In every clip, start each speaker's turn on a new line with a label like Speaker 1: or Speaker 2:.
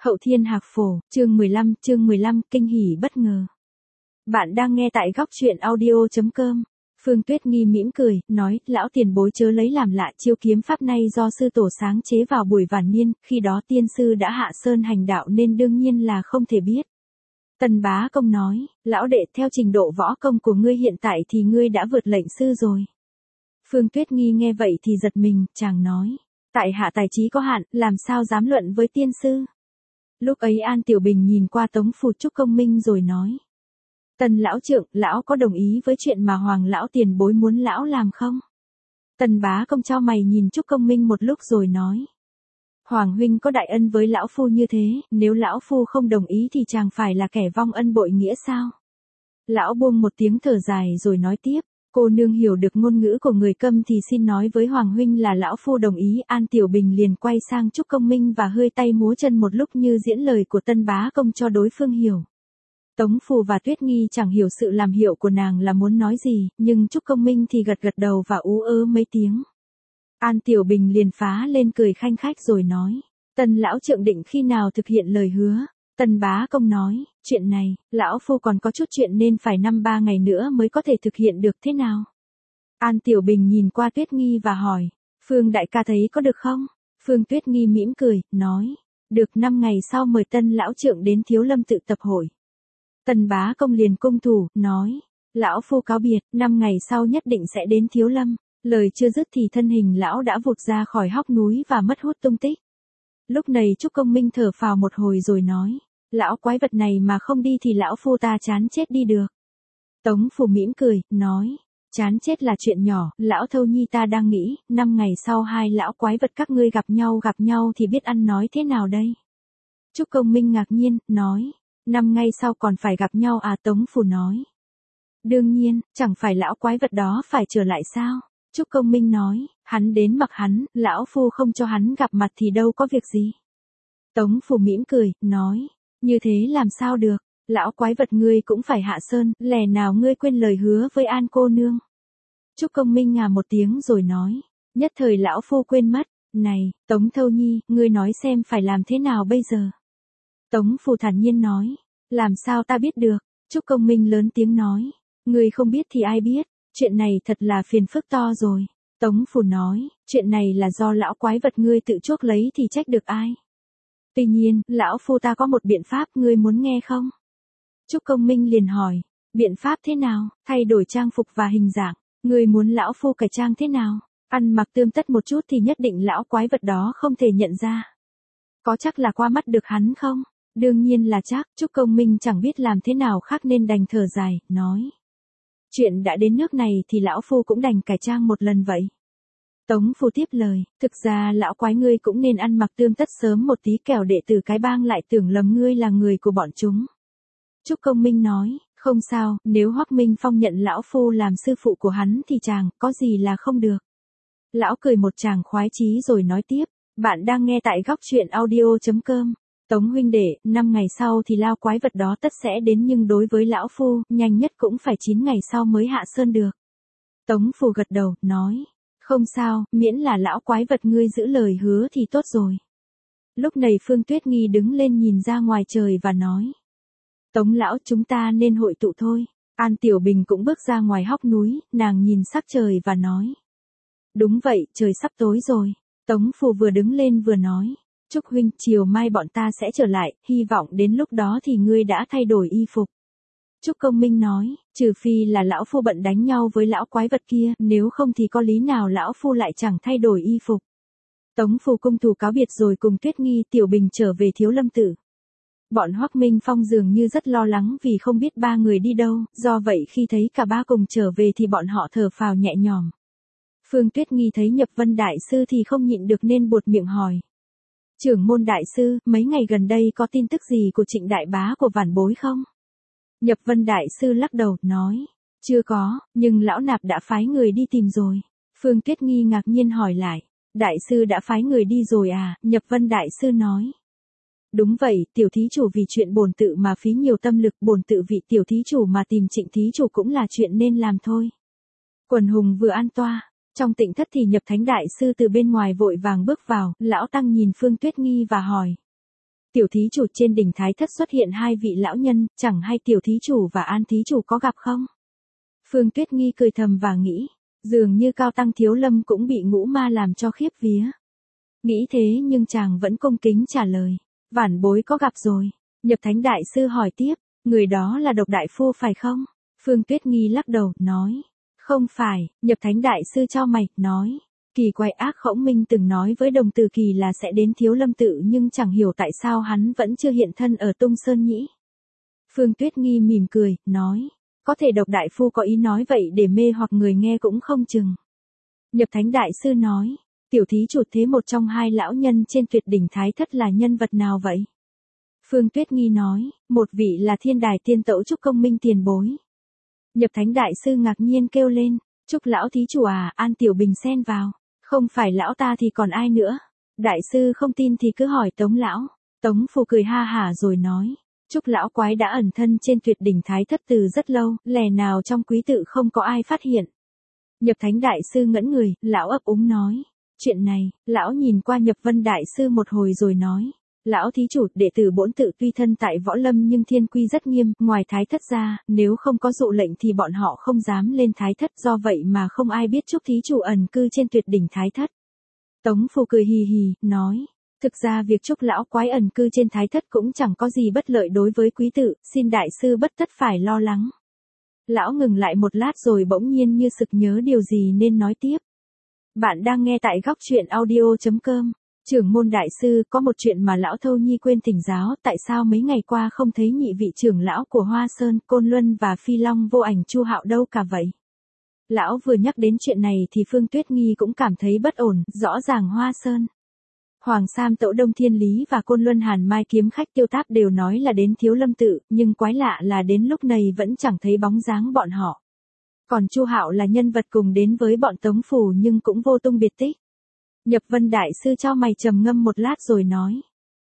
Speaker 1: Hậu Thiên Hạc Phổ, chương 15, kinh hỉ bất ngờ. Bạn đang nghe tại góc truyện audio.com. Phương Tuyết Nghi mỉm cười, nói, lão tiền bối chớ lấy làm lạ, chiêu kiếm pháp này do sư tổ sáng chế vào buổi vạn niên, khi đó tiên sư đã hạ sơn hành đạo nên đương nhiên là không thể biết. Tần Bá Công nói, lão đệ, theo trình độ võ công của ngươi hiện tại thì ngươi đã vượt lệnh sư rồi. Phương Tuyết Nghi nghe vậy thì giật mình, chàng nói, tại hạ tài trí có hạn, làm sao dám luận với tiên sư. Lúc ấy An Tiểu Bình nhìn qua Tống Phù Trúc Công Minh rồi nói. Tần lão trượng, lão có đồng ý với chuyện mà Hoàng lão tiền bối muốn lão làm không? Tần Bá Công chau mày nhìn Trúc Công Minh một lúc rồi nói. Hoàng huynh có đại ân với lão phu như thế, nếu lão phu không đồng ý thì chàng phải là kẻ vong ân bội nghĩa sao? Lão buông một tiếng thở dài rồi nói tiếp. Cô nương hiểu được ngôn ngữ của người câm thì xin nói với Hoàng huynh là lão phu đồng ý. An Tiểu Bình liền quay sang Trúc Công Minh và hơi tay múa chân một lúc như diễn lời của Tân Bá Công cho đối phương hiểu. Tống Phù và Tuyết Nghi chẳng hiểu sự làm hiệu của nàng là muốn nói gì, nhưng Trúc Công Minh thì gật gật đầu và ú ớ mấy tiếng. An Tiểu Bình liền phá lên cười khanh khách rồi nói, Tần lão trượng định khi nào thực hiện lời hứa. Tần Bá Công nói, chuyện này, lão phu còn có chút chuyện nên phải 5-3 ngày nữa mới có thể thực hiện được thế nào. An Tiểu Bình nhìn qua Tuyết Nghi và hỏi, Phương đại ca thấy có được không? Phương Tuyết Nghi mỉm cười, nói, được 5 ngày sau mời Tân lão trượng đến Thiếu Lâm tự tập hội. Tần Bá Công liền cung thủ, nói, lão phu cáo biệt, 5 ngày sau nhất định sẽ đến Thiếu Lâm. Lời chưa dứt thì thân hình lão đã vụt ra khỏi hốc núi và mất hút tung tích. Lúc này Trúc Công Minh thở phào một hồi rồi nói, lão quái vật này mà không đi thì lão phu ta chán chết đi được. Tống Phù mỉm cười, nói, chán chết là chuyện nhỏ, lão thâu nhi ta đang nghĩ, 5 ngày sau hai lão quái vật các ngươi gặp nhau thì biết ăn nói thế nào đây. Trúc Công Minh ngạc nhiên, nói, 5 ngày sau còn phải gặp nhau à? Tống Phù nói, đương nhiên, chẳng phải lão quái vật đó phải trở lại sao? Trúc Công Minh nói, hắn đến mặc hắn, lão phu không cho hắn gặp mặt thì đâu có việc gì. Tống Phù mỉm cười, nói, như thế làm sao được, lão quái vật ngươi cũng phải hạ sơn, lẽ nào ngươi quên lời hứa với An cô nương. Trúc Công Minh ngà một tiếng rồi nói, nhất thời lão phu quên mất, này, Tống Thâu Nhi, ngươi nói xem phải làm thế nào bây giờ. Tống Phù thản nhiên nói, làm sao ta biết được. Trúc Công Minh lớn tiếng nói, ngươi không biết thì ai biết. Chuyện này thật là phiền phức to rồi. Tống Phù nói, chuyện này là do lão quái vật ngươi tự chuốc lấy thì trách được ai. Tuy nhiên, lão phu ta có một biện pháp, ngươi muốn nghe không? Trúc Công Minh liền hỏi, biện pháp thế nào? Thay đổi trang phục và hình dạng, ngươi muốn lão phu cải trang thế nào? Ăn mặc tươm tất một chút thì nhất định lão quái vật đó không thể nhận ra. Có chắc là qua mắt được hắn không? Đương nhiên là chắc. Trúc Công Minh chẳng biết làm thế nào khác nên đành thở dài, nói. Chuyện đã đến nước này thì lão phu cũng đành cải trang một lần vậy. Tống Phù tiếp lời, thực ra lão quái ngươi cũng nên ăn mặc tươm tất sớm một tí kẻo đệ tử cái bang lại tưởng lầm ngươi là người của bọn chúng. Trúc Công Minh nói, không sao, nếu Hoắc Minh Phong nhận lão phu làm sư phụ của hắn thì chàng có gì là không được. Lão cười một tràng khoái chí rồi nói tiếp, bạn đang nghe tại góc truyện audio.com. Tống huynh đệ, 5 ngày sau thì lao quái vật đó tất sẽ đến nhưng đối với lão phu, nhanh nhất cũng phải 9 ngày sau mới hạ sơn được. Tống Phù gật đầu, nói, không sao, miễn là lão quái vật ngươi giữ lời hứa thì tốt rồi. Lúc này Phương Tuyết Nghi đứng lên nhìn ra ngoài trời và nói, Tống lão chúng ta nên hội tụ thôi. An Tiểu Bình cũng bước ra ngoài hốc núi, nàng nhìn sắc trời và nói, đúng vậy, trời sắp tối rồi. Tống Phù vừa đứng lên vừa nói, Trúc huynh, chiều mai bọn ta sẽ trở lại, hy vọng đến lúc đó thì ngươi đã thay đổi y phục. Trúc Công Minh nói, trừ phi là lão phu bận đánh nhau với lão quái vật kia, nếu không thì có lý nào lão phu lại chẳng thay đổi y phục. Tống Phù cung thủ cáo biệt rồi cùng Tuyết Nghi Tiểu Bình trở về Thiếu Lâm tự. Bọn Hoắc Minh Phong dường như rất lo lắng vì không biết ba người đi đâu, do vậy khi thấy cả ba cùng trở về thì bọn họ thở phào nhẹ nhõm. Phương Tuyết Nghi thấy Nhập Vân đại sư thì không nhịn được nên buột miệng hỏi. Trưởng môn đại sư, mấy ngày gần đây có tin tức gì của Trịnh đại bá của vãn bối không? Nhập Vân đại sư lắc đầu, nói, chưa có, nhưng lão nạp đã phái người đi tìm rồi. Phương Tuyết Nghi ngạc nhiên hỏi lại, đại sư đã phái người đi rồi à? Nhập Vân đại sư nói, đúng vậy, tiểu thí chủ vì chuyện bổn tự mà phí nhiều tâm lực, bổn tự vị tiểu thí chủ mà tìm Trịnh thí chủ cũng là chuyện nên làm thôi. Quần hùng vừa an toa. Trong tịnh thất thì Nhập Thánh đại sư từ bên ngoài vội vàng bước vào, lão tăng nhìn Phương Tuyết Nghi và hỏi. Tiểu thí chủ, trên đỉnh Thái Thất xuất hiện hai vị lão nhân, chẳng hay tiểu thí chủ và An thí chủ có gặp không? Phương Tuyết Nghi cười thầm và nghĩ, dường như Cao Tăng Thiếu Lâm cũng bị ngũ ma làm cho khiếp vía. Nghĩ thế nhưng chàng vẫn cung kính trả lời, vãn bối có gặp rồi. Nhập Thánh Đại Sư hỏi tiếp, người đó là Độc Đại Phu phải không? Phương Tuyết Nghi lắc đầu, nói, không phải. Nhập Thánh Đại Sư chau mày, nói, kỳ quái, Ác Khổng Minh từng nói với Đồng Từ Kỳ là sẽ đến Thiếu Lâm tự, nhưng chẳng hiểu tại sao hắn vẫn chưa hiện thân ở Tung Sơn nhĩ. Phương Tuyết Nghi mỉm cười, nói, có thể Độc Đại Phu có ý nói vậy để mê hoặc người nghe cũng không chừng. Nhập Thánh Đại Sư nói, tiểu thí chủ, thế một trong hai lão nhân trên Tuyệt đỉnh Thái Thất là nhân vật nào vậy? Phương Tuyết Nghi nói, một vị là Thiên Đài Tiên Tẩu Trúc Công Minh tiền bối. Nhập Thánh Đại Sư ngạc nhiên kêu lên, Trúc lão thí chủ à? An Tiểu Bình xen vào, không phải lão ta thì còn ai nữa? Đại sư không tin thì cứ hỏi Tống lão. Tống Phù cười ha hả rồi nói, Trúc lão quái đã ẩn thân trên Tuyệt đỉnh Thái Thất từ rất lâu, lẽ nào trong quý tự không có ai phát hiện? Nhập Thánh Đại Sư ngẩn người, lão ấp úng nói, chuyện này. Lão nhìn qua Nhập Vân Đại Sư một hồi rồi nói, lão thí chủ, đệ tử bổn tự tuy thân tại võ lâm nhưng thiên quy rất nghiêm, ngoài Thái Thất ra, nếu không có dụ lệnh thì bọn họ không dám lên Thái Thất, do vậy mà không ai biết Trúc thí chủ ẩn cư trên Tuyệt đỉnh Thái Thất. Tống Phù cười hì hì, nói, thực ra việc Trúc lão quái ẩn cư trên Thái Thất cũng chẳng có gì bất lợi đối với quý tự, xin đại sư bất tất phải lo lắng. Lão ngừng lại một lát rồi bỗng nhiên như sực nhớ điều gì nên nói tiếp. Bạn đang nghe tại góc truyện audio.com. Trưởng môn đại sư, có một chuyện mà lão Thâu Nhi quên thỉnh giáo, tại sao mấy ngày qua không thấy nhị vị trưởng lão của Hoa Sơn, Côn Luân và Phi Long Vô Ảnh Chu Hạo đâu cả vậy? Lão vừa nhắc đến chuyện này thì Phương Tuyết Nghi cũng cảm thấy bất ổn, rõ ràng Hoa Sơn, Hoàng Sam Tẩu Đông Thiên Lý và Côn Luân Hàn Mai Kiếm Khách Tiêu Táp đều nói là đến Thiếu Lâm tự, nhưng quái lạ là đến lúc này vẫn chẳng thấy bóng dáng bọn họ. Còn Chu Hạo là nhân vật cùng đến với bọn Tống Phù nhưng cũng vô tung biệt tích. Nhập Vân Đại Sư chau mày trầm ngâm một lát rồi nói,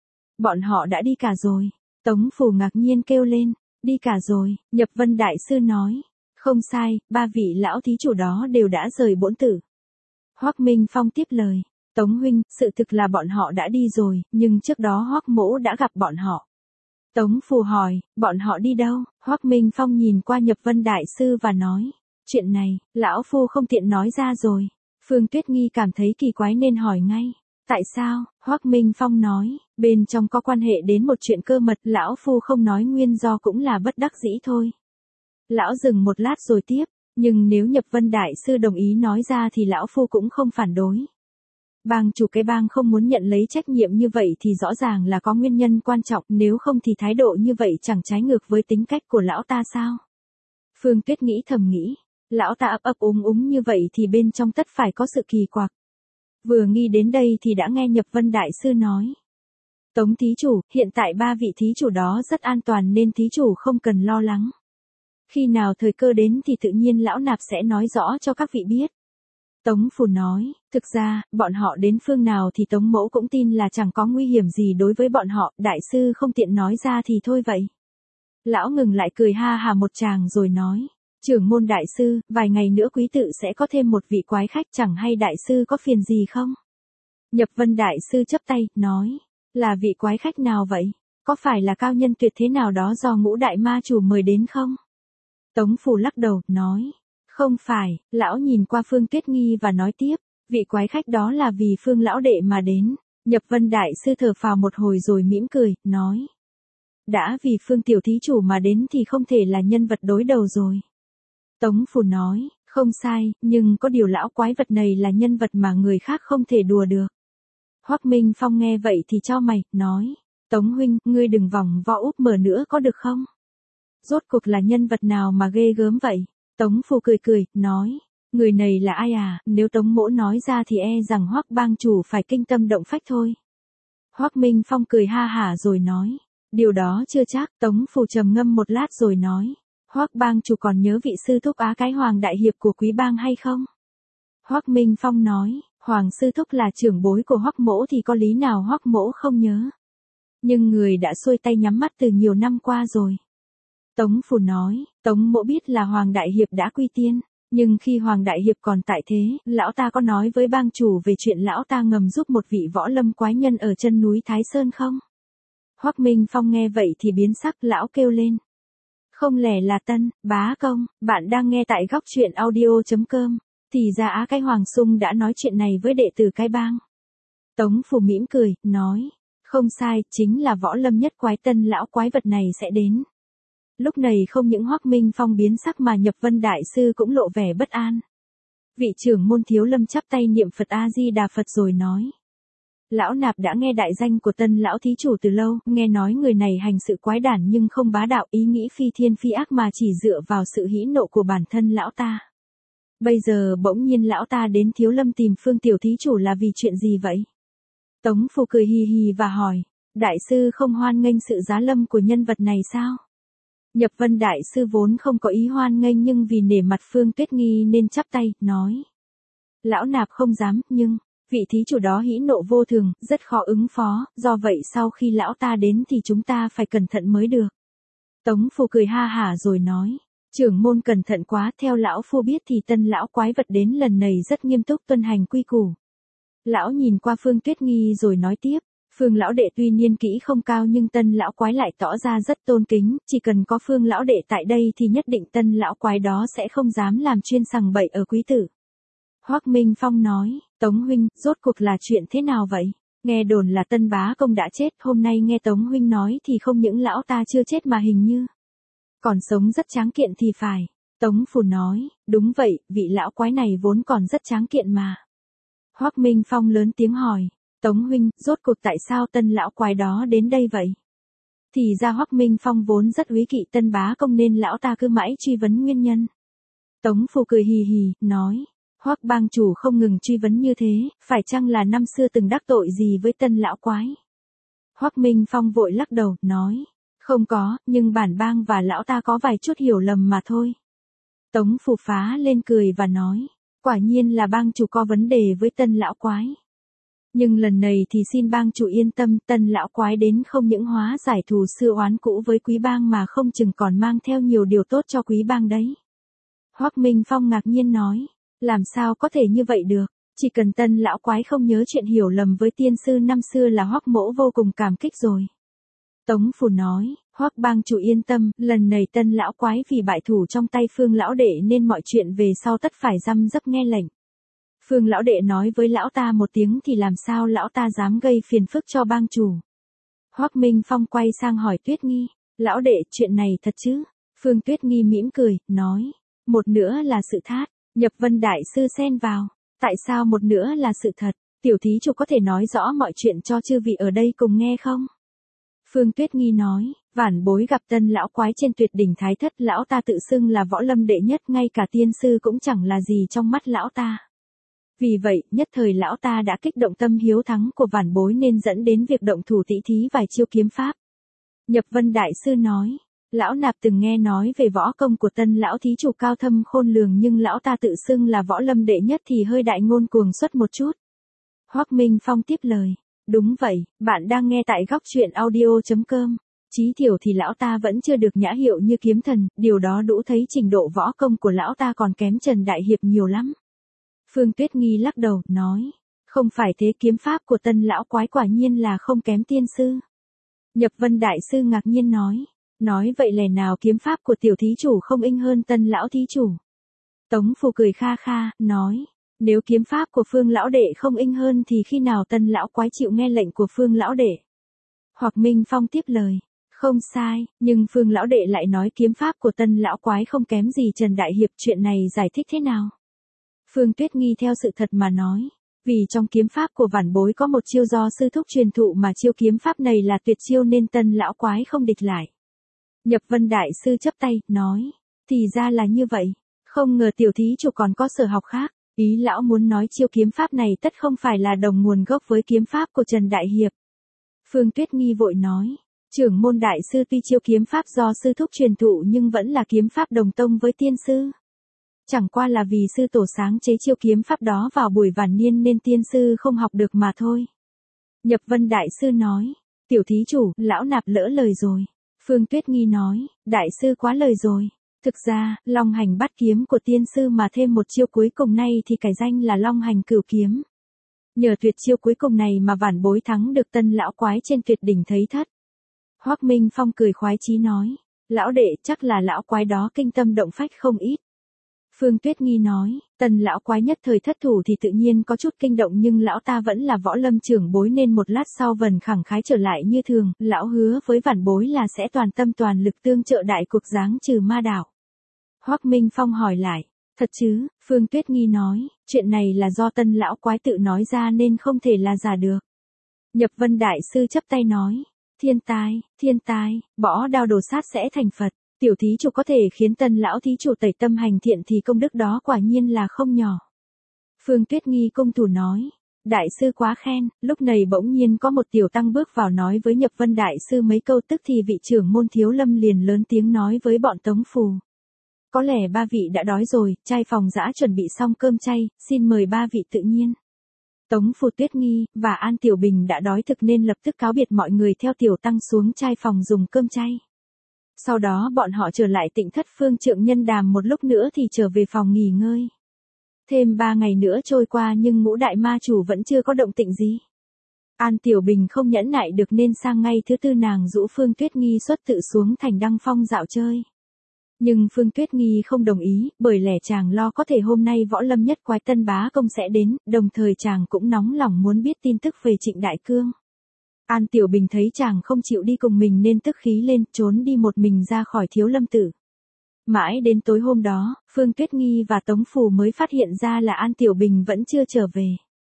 Speaker 1: bọn họ đã đi cả rồi. Tống Phù ngạc nhiên kêu lên, đi cả rồi. Nhập Vân Đại Sư nói, không sai, ba vị lão thí chủ đó đều đã rời bổn tử. Hoắc Minh Phong tiếp lời, Tống huynh, sự thực là bọn họ đã đi rồi, nhưng trước đó Hoắc mỗ đã gặp bọn họ. Tống Phù hỏi, bọn họ đi đâu? Hoắc Minh Phong nhìn qua Nhập Vân Đại Sư và nói, chuyện này, lão phu không tiện nói ra rồi. Phương Tuyết Nghi cảm thấy kỳ quái nên hỏi ngay, tại sao? Hoắc Minh Phong nói, bên trong có quan hệ đến một chuyện cơ mật, lão phu không nói nguyên do cũng là bất đắc dĩ thôi. Lão dừng một lát rồi tiếp, nhưng nếu Nhập Vân Đại Sư đồng ý nói ra thì lão phu cũng không phản đối. Bang chủ cái bang không muốn nhận lấy trách nhiệm như vậy thì rõ ràng là có nguyên nhân quan trọng, nếu không thì thái độ như vậy chẳng trái ngược với tính cách của lão ta sao? Phương Tuyết nghĩ thầm nghĩ, lão ta ấp ấp úng như vậy thì bên trong tất phải có sự kỳ quặc. Vừa nghĩ đến đây thì đã nghe Nhập Vân Đại Sư nói, Tống thí chủ, hiện tại ba vị thí chủ đó rất an toàn nên thí chủ không cần lo lắng. Khi nào thời cơ đến thì tự nhiên lão nạp sẽ nói rõ cho các vị biết. Tống Phù nói, thực ra, bọn họ đến phương nào thì Tống mẫu cũng tin là chẳng có nguy hiểm gì đối với bọn họ, đại sư không tiện nói ra thì thôi vậy. Lão ngừng lại cười ha hà một tràng rồi nói, trưởng môn đại sư, vài ngày nữa quý tự sẽ có thêm một vị quái khách, chẳng hay đại sư có phiền gì không? Nhập Vân Đại Sư chắp tay, nói, là vị quái khách nào vậy? Có phải là cao nhân tuyệt thế nào đó do Ngũ Đại Ma Chủ mời đến không? Tống Phù lắc đầu, nói, không phải. Lão nhìn qua Phương Tuyết Nghi và nói tiếp, vị quái khách đó là vì Phương lão đệ mà đến. Nhập Vân Đại Sư thở phào một hồi rồi mỉm cười, nói, đã vì Phương tiểu thí chủ mà đến thì không thể là nhân vật đối đầu rồi. Tống Phù nói, không sai, nhưng có điều lão quái vật này là nhân vật mà người khác không thể đùa được. Hoắc Minh Phong nghe vậy thì chau mày, nói, Tống huynh, ngươi đừng vòng vo úp mở nữa có được không? Rốt cuộc là nhân vật nào mà ghê gớm vậy? Tống Phù cười, nói, người này là ai à, nếu Tống mỗ nói ra thì e rằng Hoắc bang chủ phải kinh tâm động phách thôi. Hoắc Minh Phong cười ha hả rồi nói, điều đó chưa chắc. Tống Phù trầm ngâm một lát rồi nói, Hoắc bang chủ còn nhớ vị sư thúc Á Cái Hoàng đại hiệp của quý bang hay không? Hoắc Minh Phong nói, Hoàng sư thúc là trưởng bối của Hoắc mỗ thì có lý nào Hoắc mỗ không nhớ. Nhưng người đã xuôi tay nhắm mắt từ nhiều năm qua rồi. Tống Phù nói, Tống mỗ biết là Hoàng đại hiệp đã quy tiên, nhưng khi Hoàng đại hiệp còn tại thế, lão ta có nói với bang chủ về chuyện lão ta ngầm giúp một vị võ lâm quái nhân ở chân núi Thái Sơn không? Hoắc Minh Phong nghe vậy thì biến sắc, lão kêu lên. Không lẽ là Tân Bá Công? Bạn đang nghe tại góc truyện audio.com. Thì ra Á Cái Hoàng Sung đã nói chuyện này với đệ tử Cái Bang. Tống Phủ mỉm cười, nói. Không sai, chính là võ lâm nhất quái Tân lão quái vật này sẽ đến. Lúc này không những Hoắc Minh Phong biến sắc mà Nhập Vân Đại Sư cũng lộ vẻ bất an. Vị trưởng môn Thiếu Lâm chắp tay niệm Phật A-di-đà Phật rồi nói. Lão nạp đã nghe đại danh của Tân lão thí chủ từ lâu, nghe nói người này hành sự quái đản nhưng không bá đạo, ý nghĩ phi thiên phi ác mà chỉ dựa vào sự hỉ nộ của bản thân lão ta. Bây giờ bỗng nhiên lão ta đến Thiếu Lâm tìm Phương tiểu thí chủ là vì chuyện gì vậy? Tống Phù cười hì hì và hỏi, đại sư không hoan nghênh sự giá lâm của nhân vật này sao? Nhập Vân Đại Sư vốn không có ý hoan nghênh nhưng vì nể mặt Phương Tuyết Nghi nên chắp tay, nói. Lão nạp không dám, nhưng, vị thí chủ đó hỉ nộ vô thường, rất khó ứng phó, do vậy sau khi lão ta đến thì chúng ta phải cẩn thận mới được. Tống Phù cười ha hả rồi nói, trưởng môn cẩn thận quá, theo lão phu biết thì Tân lão quái vật đến lần này rất nghiêm túc tuân hành quy củ. Lão nhìn qua Phương Tuyết Nghi rồi nói tiếp. Phương lão đệ tuy niên kỹ không cao nhưng Tân lão quái lại tỏ ra rất tôn kính, chỉ cần có Phương lão đệ tại đây thì nhất định Tân lão quái đó sẽ không dám làm chuyên sằng bậy ở quý tử. Hoắc Minh Phong nói, Tống huynh, rốt cuộc là chuyện thế nào vậy? Nghe đồn là Tân Bá Công đã chết, hôm nay nghe Tống huynh nói thì không những lão ta chưa chết mà hình như còn sống rất tráng kiện thì phải. Tống Phù nói, đúng vậy, vị lão quái này vốn còn rất tráng kiện mà. Hoắc Minh Phong lớn tiếng hỏi. Tống huynh, rốt cuộc tại sao Tân lão quái đó đến đây vậy? Thì ra Hoắc Minh Phong vốn rất úy kỵ Tân Bá Công nên lão ta cứ mãi truy vấn nguyên nhân. Tống Phù cười hì hì, nói, Hoắc bang chủ không ngừng truy vấn như thế, phải chăng là năm xưa từng đắc tội gì với Tân lão quái? Hoắc Minh Phong vội lắc đầu, nói, không có, nhưng bản bang và lão ta có vài chút hiểu lầm mà thôi. Tống Phù phá lên cười và nói, quả nhiên là bang chủ có vấn đề với Tân lão quái. Nhưng lần này thì xin bang chủ yên tâm, Tân lão quái đến không những hóa giải thù xưa oán cũ với quý bang mà không chừng còn mang theo nhiều điều tốt cho quý bang đấy. Hoắc Minh Phong ngạc nhiên nói, làm sao có thể như vậy được, chỉ cần Tân lão quái không nhớ chuyện hiểu lầm với tiên sư năm xưa là Hoắc mỗ vô cùng cảm kích rồi. Tống Phù nói, Hoắc bang chủ yên tâm, lần này Tân lão quái vì bại thủ trong tay Phương lão đệ nên mọi chuyện về sau tất phải răm rắp nghe lệnh. Phương lão đệ nói với lão ta một tiếng thì làm sao lão ta dám gây phiền phức cho bang chủ. Hoắc Minh Phong quay sang hỏi Tuyết Nghi, lão đệ chuyện này thật chứ? Phương Tuyết Nghi mỉm cười, nói, một nữa là sự thát. Nhập Vân Đại Sư xen vào, tại sao một nữa là sự thật? Tiểu thí chủ có thể nói rõ mọi chuyện cho chư vị ở đây cùng nghe không? Phương Tuyết Nghi nói, vản bối gặp Tân lão quái trên tuyệt đỉnh Thái Thất, lão ta tự xưng là võ lâm đệ nhất, ngay cả tiên sư cũng chẳng là gì trong mắt lão ta. Vì vậy, nhất thời lão ta đã kích động tâm hiếu thắng của vản bối nên dẫn đến việc động thủ tỉ thí vài chiêu kiếm pháp. Nhập Vân Đại Sư nói, lão nạp từng nghe nói về võ công của Tân lão thí chủ cao thâm khôn lường nhưng lão ta tự xưng là võ lâm đệ nhất thì hơi đại ngôn cuồng xuất một chút. Hoắc Minh Phong tiếp lời, đúng vậy, bạn đang nghe tại góc truyện audio.com. Chí thiểu thì lão ta vẫn chưa được nhã hiệu như kiếm thần, điều đó đủ thấy trình độ võ công của lão ta còn kém Trần Đại Hiệp nhiều lắm. Phương Tuyết Nghi lắc đầu, nói, không phải thế, kiếm pháp của Tân lão quái quả nhiên là không kém tiên sư. Nhập Vân Đại Sư ngạc nhiên nói vậy lẽ nào kiếm pháp của tiểu thí chủ không inh hơn Tân lão thí chủ? Tống Phù cười kha kha, nói, nếu kiếm pháp của Phương lão đệ không inh hơn thì khi nào Tân lão quái chịu nghe lệnh của Phương lão đệ? Hoắc Minh Phong tiếp lời, không sai, nhưng Phương lão đệ lại nói kiếm pháp của Tân lão quái không kém gì Trần Đại Hiệp, chuyện này giải thích thế nào? Phương Tuyết Nghi theo sự thật mà nói, vì trong kiếm pháp của vản bối có một chiêu do sư thúc truyền thụ mà chiêu kiếm pháp này là tuyệt chiêu nên Tân lão quái không địch lại. Nhập Vân Đại Sư chắp tay, nói, thì ra là như vậy, không ngờ tiểu thí chủ còn có sở học khác, ý lão muốn nói chiêu kiếm pháp này tất không phải là đồng nguồn gốc với kiếm pháp của Trần Đại Hiệp. Phương Tuyết Nghi vội nói, trưởng môn Đại Sư tuy chiêu kiếm pháp do sư thúc truyền thụ nhưng vẫn là kiếm pháp đồng tông với tiên sư. Chẳng qua là vì sư tổ sáng chế chiêu kiếm pháp đó vào buổi vạn niên nên tiên sư không học được mà thôi. Nhập Vân Đại Sư nói, tiểu thí chủ, lão nạp lỡ lời rồi. Phương Tuyết Nghi nói, Đại Sư quá lời rồi. Thực ra, Long Hành Bát Kiếm của tiên sư mà thêm một chiêu cuối cùng này thì cải danh là Long Hành Cửu Kiếm. Nhờ tuyệt chiêu cuối cùng này mà vản bối thắng được Tân lão quái trên tuyệt đỉnh Thấy Thất. Hoắc Minh Phong cười khoái chí nói, lão đệ chắc là lão quái đó kinh tâm động phách không ít. Phương Tuyết Nghi nói, Tần lão quái nhất thời thất thủ thì tự nhiên có chút kinh động nhưng lão ta vẫn là võ lâm trưởng bối nên một lát sau vần khẳng khái trở lại như thường, lão hứa với vãn bối là sẽ toàn tâm toàn lực tương trợ đại cuộc giáng trừ ma đạo. Hoắc Minh Phong hỏi lại, thật chứ? Phương Tuyết Nghi nói, chuyện này là do Tân lão quái tự nói ra nên không thể là giả được. Nhập Vân đại sư chắp tay nói, thiên tai, bỏ đao đồ sát sẽ thành Phật. Tiểu thí chủ có thể khiến Tân lão thí chủ tẩy tâm hành thiện thì công đức đó quả nhiên là không nhỏ. Phương Tuyết Nghi cung thủ nói, đại sư quá khen. Lúc này bỗng nhiên có một tiểu tăng bước vào nói với Nhập Vân đại sư mấy câu, tức thì vị trưởng môn Thiếu Lâm liền lớn tiếng nói với bọn Tống Phù. Có lẽ ba vị đã đói rồi, trai phòng dã chuẩn bị xong cơm chay, xin mời ba vị tự nhiên. Tống Phù, Tuyết Nghi và An Tiểu Bình đã đói thực nên lập tức cáo biệt mọi người theo tiểu tăng xuống trai phòng dùng cơm chay. Sau đó bọn họ trở lại Tịnh Thất Phương Trượng Nhân đàm một lúc nữa thì trở về phòng nghỉ ngơi. Thêm 3 ngày nữa trôi qua nhưng Ngũ đại ma chủ vẫn chưa có động tĩnh gì. An Tiểu Bình không nhẫn nại được nên sang ngay thứ tư nàng rủ Phương Tuyết Nghi xuất tự xuống thành Đăng Phong dạo chơi. Nhưng Phương Tuyết Nghi không đồng ý, bởi lẽ chàng lo có thể hôm nay võ lâm nhất quái Tân Bá Công sẽ đến, đồng thời chàng cũng nóng lòng muốn biết tin tức về Trịnh Đại Cương. An Tiểu Bình thấy chàng không chịu đi cùng mình nên tức khí lên, trốn đi một mình ra khỏi Thiếu Lâm Tự. Mãi đến tối hôm đó, Phương Tuyết Nghi và Tống Phù mới phát hiện ra là An Tiểu Bình vẫn chưa trở về.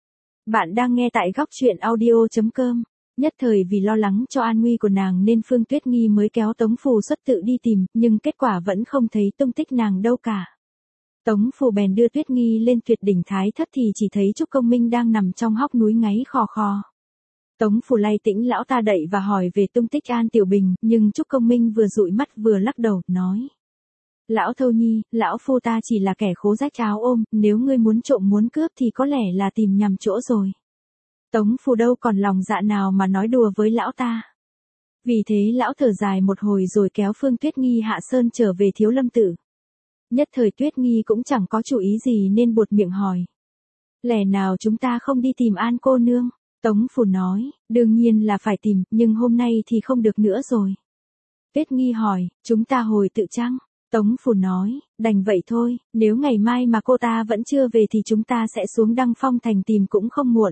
Speaker 1: Bạn đang nghe tại góc truyện audio.com. Nhất thời vì lo lắng cho an nguy của nàng nên Phương Tuyết Nghi mới kéo Tống Phù xuất tự đi tìm, nhưng kết quả vẫn không thấy tung tích nàng đâu cả. Tống Phù bèn đưa Tuyết Nghi lên Tuyệt Đỉnh Thái Thất thì chỉ thấy Trúc Công Minh đang nằm trong hốc núi ngáy khò khò. Tống Phù lay Tĩnh lão ta đậy và hỏi về tung tích An Tiểu Bình, nhưng Trúc Công Minh vừa dụi mắt vừa lắc đầu, nói. Lão Thâu Nhi, lão phu ta chỉ là kẻ khố rách áo ôm, nếu ngươi muốn trộm muốn cướp thì có lẽ là tìm nhầm chỗ rồi. Tống Phù đâu còn lòng dạ nào mà nói đùa với lão ta. Vì thế lão thở dài một hồi rồi kéo Phương Tuyết Nghi hạ sơn trở về Thiếu Lâm Tự. Nhất thời Tuyết Nghi cũng chẳng có chủ ý gì nên buột miệng hỏi. Lẽ nào chúng ta không đi tìm An cô nương? Tống Phù nói, đương nhiên là phải tìm, nhưng hôm nay thì không được nữa rồi. Tuyết Nghi hỏi, chúng ta hồi tự chăng? Tống Phù nói, đành vậy thôi, nếu ngày mai mà cô ta vẫn chưa về thì chúng ta sẽ xuống Đăng Phong thành tìm cũng không muộn.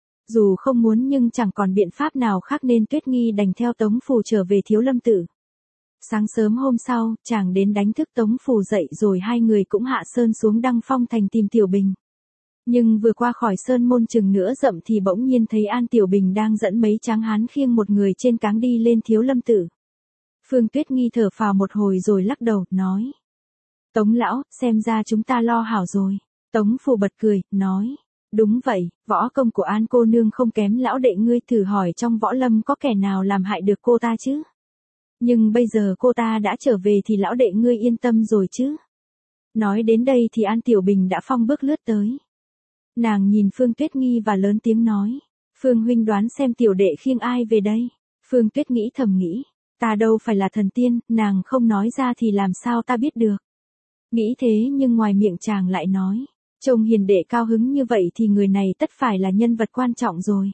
Speaker 1: Dù không muốn nhưng chẳng còn biện pháp nào khác nên Tuyết Nghi đành theo Tống Phù trở về Thiếu Lâm Tự. Sáng sớm hôm sau, chàng đến đánh thức Tống Phù dậy rồi hai người cũng hạ sơn xuống Đăng Phong thành tìm Tiểu Bình. Nhưng vừa qua khỏi sơn môn chừng nữa dặm thì bỗng nhiên thấy An Tiểu Bình đang dẫn mấy tráng hán khiêng một người trên cáng đi lên Thiếu Lâm Tự. Phương Tuyết Nghi thở phào một hồi rồi lắc đầu, nói. Tống lão, xem ra chúng ta lo hảo rồi. Tống Phù bật cười, nói. Đúng vậy, võ công của An cô nương không kém lão đệ ngươi, thử hỏi trong võ lâm có kẻ nào làm hại được cô ta chứ. Nhưng bây giờ cô ta đã trở về thì lão đệ ngươi yên tâm rồi chứ. Nói đến đây thì An Tiểu Bình đã phong bước lướt tới. Nàng nhìn Phương Tuyết Nghi và lớn tiếng nói. Phương huynh đoán xem tiểu đệ khiêng ai về đây. Phương Tuyết nghĩ thầm nghĩ. Ta đâu phải là thần tiên, nàng không nói ra thì làm sao ta biết được. Nghĩ thế nhưng ngoài miệng chàng lại nói. Trông hiền đệ cao hứng như vậy thì người này tất phải là nhân vật quan trọng rồi.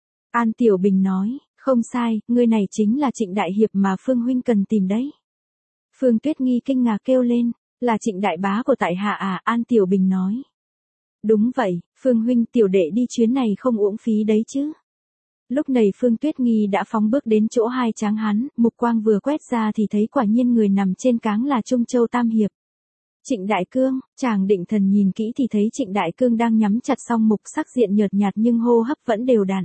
Speaker 1: An Tiểu Bình nói, không sai, người này chính là Trịnh Đại Hiệp mà Phương huynh cần tìm đấy. Phương Tuyết Nghi kinh ngạc kêu lên, là Trịnh Đại Bá của tại hạ à? An Tiểu Bình nói. Đúng vậy, Phương huynh, tiểu đệ đi chuyến này không uổng phí đấy chứ. Lúc này Phương Tuyết Nghi đã phóng bước đến chỗ hai tráng hán, mục quang vừa quét ra thì thấy quả nhiên người nằm trên cáng là Trung Châu Tam Hiệp. Trịnh Đại Cương, chàng định thần nhìn kỹ thì thấy Trịnh Đại Cương đang nhắm chặt song mục, sắc diện nhợt nhạt nhưng hô hấp vẫn đều đặn.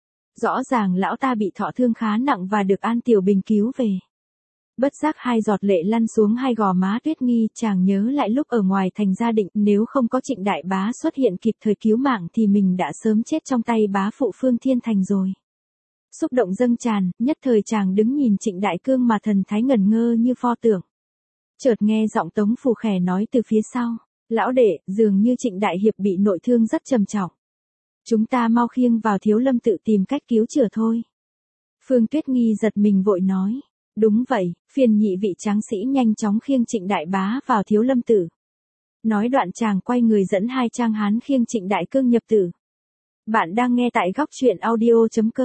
Speaker 1: Rõ ràng lão ta bị thọ thương khá nặng và được An Tiểu Bình cứu về. Bất giác hai giọt lệ lăn xuống hai gò má Tuyết Nghi, chàng nhớ lại lúc ở ngoài thành gia định, nếu không có Trịnh Đại Bá xuất hiện kịp thời cứu mạng thì mình đã sớm chết trong tay bá phụ Phương Thiên Thành rồi. Xúc động dâng tràn, nhất thời chàng đứng nhìn Trịnh Đại Cương mà thần thái ngẩn ngơ như pho tượng. Chợt nghe giọng Tống Phù khè nói từ phía sau, lão đệ, dường như Trịnh Đại Hiệp bị nội thương rất trầm trọng. Chúng ta mau khiêng vào Thiếu Lâm Tự tìm cách cứu chữa thôi. Phương Tuyết Nghi giật mình vội nói, đúng vậy, phiền nhị vị tráng sĩ nhanh chóng khiêng Trịnh Đại Bá vào Thiếu Lâm Tự. Nói đoạn chàng quay người dẫn hai tráng hán khiêng Trịnh Đại Cương nhập tử. Bạn đang nghe tại góc truyện audio.com.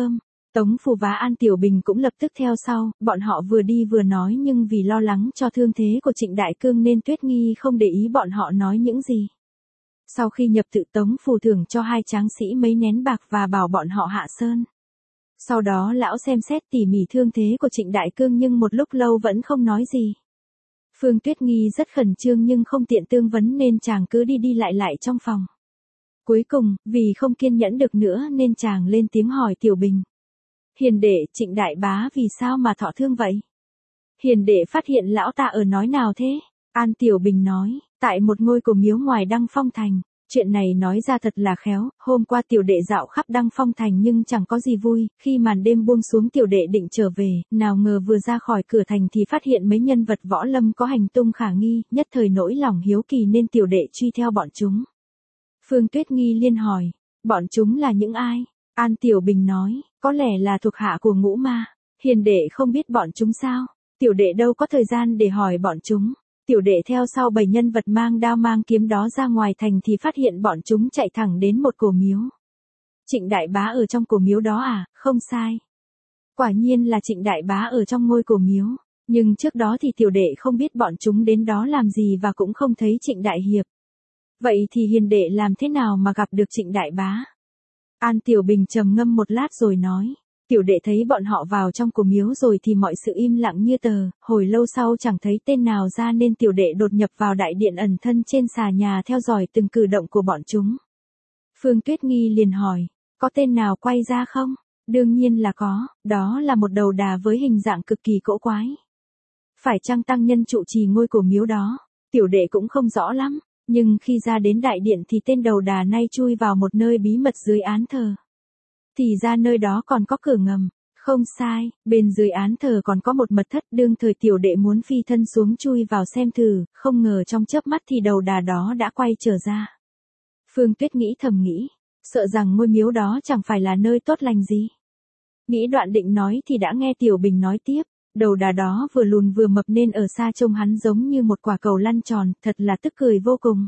Speaker 1: Tống Phù và An Tiểu Bình cũng lập tức theo sau, bọn họ vừa đi vừa nói nhưng vì lo lắng cho thương thế của Trịnh Đại Cương nên Tuyết Nghi không để ý bọn họ nói những gì. Sau khi nhập tự, Tống Phù thưởng cho hai tráng sĩ mấy nén bạc và bảo bọn họ hạ sơn. Sau đó lão xem xét tỉ mỉ thương thế của Trịnh Đại Cương nhưng một lúc lâu vẫn không nói gì. Phương Tuyết Nghi rất khẩn trương nhưng không tiện tương vấn nên chàng cứ đi đi lại trong phòng. Cuối cùng, vì không kiên nhẫn được nữa nên chàng lên tiếng hỏi Tiểu Bình. Hiền đệ, Trịnh đại bá vì sao mà thọ thương vậy? Hiền đệ phát hiện lão ta ở nói nào thế? An Tiểu Bình nói, tại một ngôi cổ miếu ngoài Đăng Phong Thành. Chuyện này nói ra thật là khéo, hôm qua tiểu đệ dạo khắp Đăng Phong Thành nhưng chẳng có gì vui, khi màn đêm buông xuống tiểu đệ định trở về, nào ngờ vừa ra khỏi cửa thành thì phát hiện mấy nhân vật võ lâm có hành tung khả nghi, nhất thời nỗi lòng hiếu kỳ nên tiểu đệ truy theo bọn chúng. Phương Tuyết Nghi liên hỏi, bọn chúng là những ai? An Tiểu Bình nói, có lẽ là thuộc hạ của Ngũ Ma. Hiền đệ không biết bọn chúng sao? Tiểu đệ đâu có thời gian để hỏi bọn chúng. Tiểu đệ theo sau 7 nhân vật mang đao mang kiếm đó ra ngoài thành thì phát hiện bọn chúng chạy thẳng đến một cổ miếu. Trịnh đại bá ở trong cổ miếu đó à? Không sai. Quả nhiên là Trịnh đại bá ở trong ngôi cổ miếu. Nhưng trước đó thì tiểu đệ không biết bọn chúng đến đó làm gì và cũng không thấy Trịnh đại hiệp. Vậy thì hiền đệ làm thế nào mà gặp được Trịnh đại bá? An Tiểu Bình trầm ngâm một lát rồi nói. Tiểu đệ thấy bọn họ vào trong cổ miếu rồi thì mọi sự im lặng như tờ, hồi lâu sau chẳng thấy tên nào ra nên tiểu đệ đột nhập vào đại điện ẩn thân trên xà nhà theo dõi từng cử động của bọn chúng. Phương Tuyết Nghi liền hỏi, có tên nào quay ra không? Đương nhiên là có, đó là một đầu đà với hình dạng cực kỳ cỗ quái. Phải chăng tăng nhân trụ trì ngôi cổ miếu đó? Tiểu đệ cũng không rõ lắm, nhưng khi ra đến đại điện thì tên đầu đà nay chui vào một nơi bí mật dưới án thờ. Thì ra nơi đó còn có cửa ngầm, không sai, bên dưới án thờ còn có một mật thất, đương thời tiểu đệ muốn phi thân xuống chui vào xem thử, không ngờ trong chớp mắt thì đầu đà đó đã quay trở ra. Phương Tuyết thầm nghĩ, sợ rằng ngôi miếu đó chẳng phải là nơi tốt lành gì. Nghĩ đoạn định nói thì đã nghe Tiểu Bình nói tiếp, đầu đà đó vừa lùn vừa mập nên ở xa trông hắn giống như một quả cầu lăn tròn, thật là tức cười vô cùng.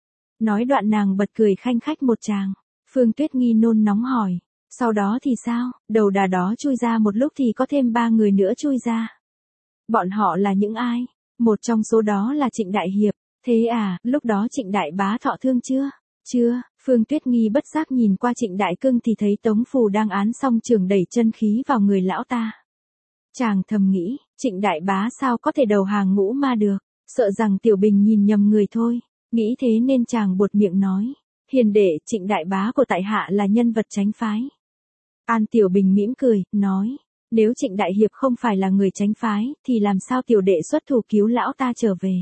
Speaker 1: Nói đoạn nàng bật cười khanh khách một tràng. Phương Tuyết Nghi nôn nóng hỏi. Sau đó thì sao? Đầu đà đó chui ra một lúc thì có thêm 3 người nữa chui ra. Bọn họ là những ai? Một trong số đó là Trịnh đại hiệp. Thế à, lúc đó Trịnh đại bá thọ thương chưa? Chưa. Phương Tuyết Nghi bất giác nhìn qua Trịnh đại cương thì thấy Tống Phù đang án xong trường đẩy chân khí vào người lão ta. Chàng thầm nghĩ, Trịnh đại bá sao có thể đầu hàng Ngũ Ma được? Sợ rằng Tiểu Bình nhìn nhầm người thôi. Nghĩ thế nên chàng buột miệng nói. Hiền đệ, Trịnh đại bá của tại hạ là nhân vật chánh phái. An Tiểu Bình mỉm cười, nói, nếu Trịnh đại hiệp không phải là người chánh phái, thì làm sao tiểu đệ xuất thủ cứu lão ta trở về?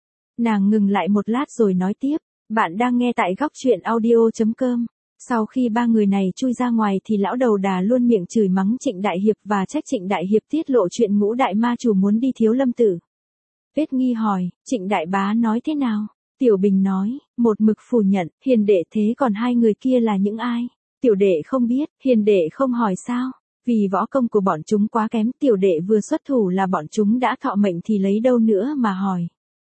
Speaker 1: Nàng ngừng lại một lát rồi nói tiếp, bạn đang nghe tại góc truyện audio.com. Sau khi 3 người này chui ra ngoài thì lão đầu đà luôn miệng chửi mắng Trịnh đại hiệp và trách Trịnh đại hiệp tiết lộ chuyện Ngũ đại ma chủ muốn đi Thiếu Lâm Tự. Tuyết Nghi hỏi, Trịnh đại bá nói thế nào? Tiểu Bình nói, một mực phủ nhận, hiền đệ thế còn 2 người kia là những ai? Tiểu đệ không biết, hiền đệ không hỏi sao? Vì võ công của bọn chúng quá kém, tiểu đệ vừa xuất thủ là bọn chúng đã thọ mệnh thì lấy đâu nữa mà hỏi.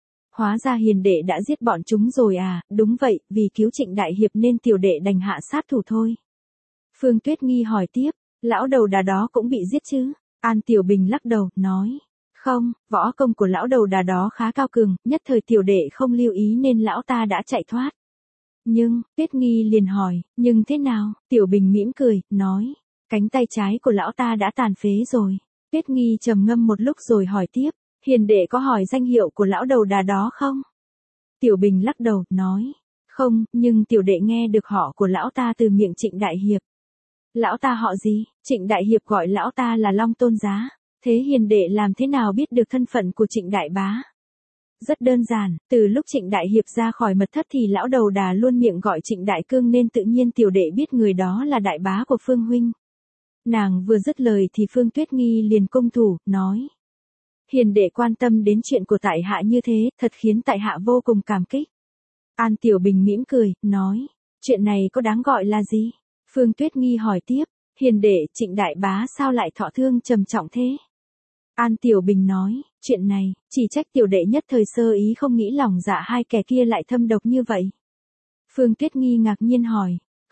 Speaker 1: Hóa ra hiền đệ đã giết bọn chúng rồi à? Đúng vậy, vì cứu Trịnh đại hiệp nên tiểu đệ đành hạ sát thủ thôi. Phương Tuyết Nghi hỏi tiếp, lão đầu đà đó cũng bị giết chứ? An Tiểu Bình lắc đầu, nói, không, võ công của lão đầu đà đó khá cao cường, nhất thời tiểu đệ không lưu ý nên lão ta đã chạy thoát. Nhưng, Tuyết Nghi liền hỏi, nhưng thế nào? Tiểu Bình mỉm cười, nói, cánh tay trái của lão ta đã tàn phế rồi. Tuyết Nghi trầm ngâm một lúc rồi hỏi tiếp, hiền đệ có hỏi danh hiệu của lão đầu đà đó không? Tiểu Bình lắc đầu, nói, không, nhưng tiểu đệ nghe được họ của lão ta từ miệng Trịnh đại hiệp. Lão ta họ gì? Trịnh đại hiệp gọi lão ta là Long Tôn Giá. Thế hiền đệ làm thế nào biết được thân phận của Trịnh đại bá? Rất đơn giản, từ lúc Trịnh đại hiệp ra khỏi mật thất thì lão đầu đà luôn miệng gọi Trịnh đại cương nên tự nhiên tiểu đệ biết người đó là đại bá của Phương huynh. Nàng vừa dứt lời thì Phương Tuyết Nghi liền cung thủ, nói. Hiền đệ quan tâm đến chuyện của tại hạ như thế, thật khiến tại hạ vô cùng cảm kích. An Tiểu Bình mỉm cười, nói. Chuyện này có đáng gọi là gì? Phương Tuyết Nghi hỏi tiếp. Hiền đệ, Trịnh đại bá sao lại thọ thương trầm trọng thế? An Tiểu Bình nói, chuyện này, chỉ trách tiểu đệ nhất thời sơ ý không nghĩ lòng dạ 2 kẻ kia lại thâm độc như vậy. Phương Tuyết Nghi ngạc nhiên hỏi,